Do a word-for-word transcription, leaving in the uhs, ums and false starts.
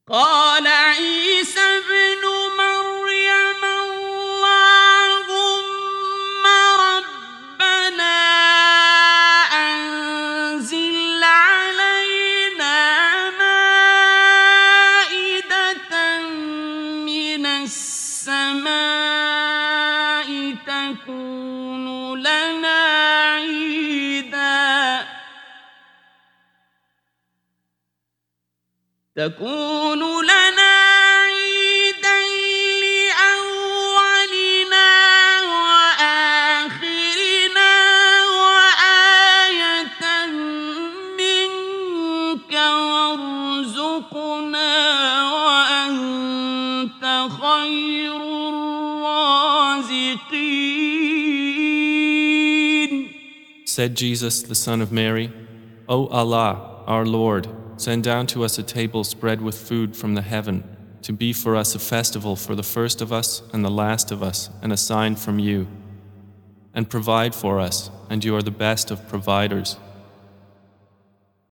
قال عيسى ابن مريم اللهم ربنا أنزل علينا مائدة من السماء تكون لنا عيدا تكون لنا عيدا لأولنا وآخرنا وآية منك وارزقنا وأنت خير الرازقين. Said Jesus, the son of Mary, O Allah, our Lord, send down to us a table spread with food from the heaven, to be for us a festival for the first of us and the last of us, and a sign from you. And provide for us, and you are the best of providers.